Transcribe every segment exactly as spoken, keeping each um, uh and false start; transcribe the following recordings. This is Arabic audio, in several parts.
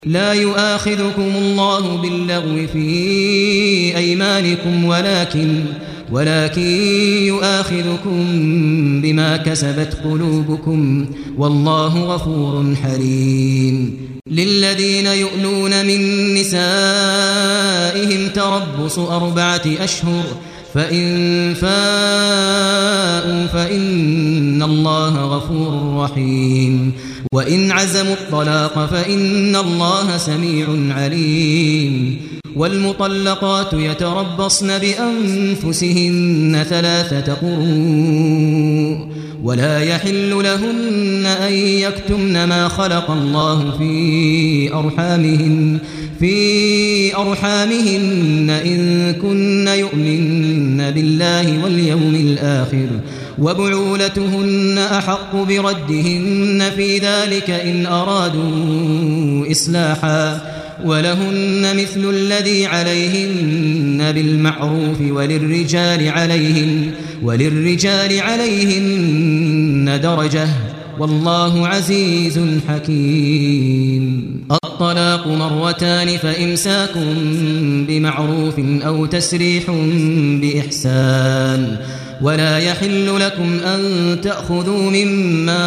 لا يؤاخذكم الله باللغو في أيمانكم ولكن ولكن يؤاخذكم بما كسبت قلوبكم والله غفور حليم. للذين يؤلون من نسائهم تربص أربعة أشهر فإن فاءوا فإن الله غفور رحيم. وإن عزموا الطلاق فإن الله سميع عليم. والمطلقات يتربصن بأنفسهن ثلاثة قروء ولا يحل لهن أن يكتمن ما خلق الله في أرحامهن في أرحامهن إن كن يؤمن بالله واليوم الآخر وبعولتهن أحق بردهن في ذلك إن أرادوا إصلاحا ولهن مثل الذي عليهن بالمعروف وللرجال عليهن وللرجال عليهن درجة والله عزيز حكيم. الطلاق مرتان فإمساك بمعروف أو تسريح بإحسان ولا يحل لكم أن تأخذوا مما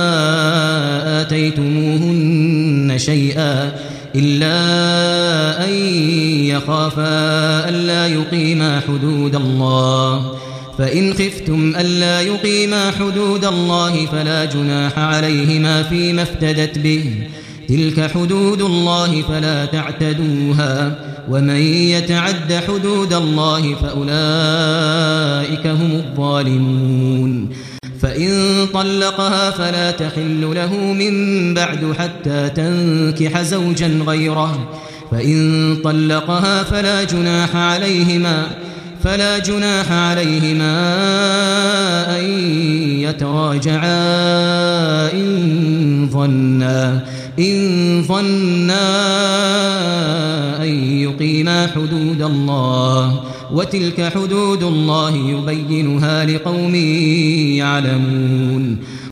آتيتموهن شيئا إلا أن يخافا ألا يقيما حدود الله فإن خفتم ألا يقيما حدود الله فلا جناح عليهما فيما افتدت به تلك حدود الله فلا تعتدوها ومن يتعد حدود الله فأولئك هم الظالمون. فإن طلقها فلا تحل له من بعد حتى تنكح زوجا غيره فإن طلقها فلا جناح عليهما فلا جناح عليهما أن يتراجعا إن ظنا إن ظنا أن يقيما حدود الله وتلك حدود الله يبينها لقوم يعلمون.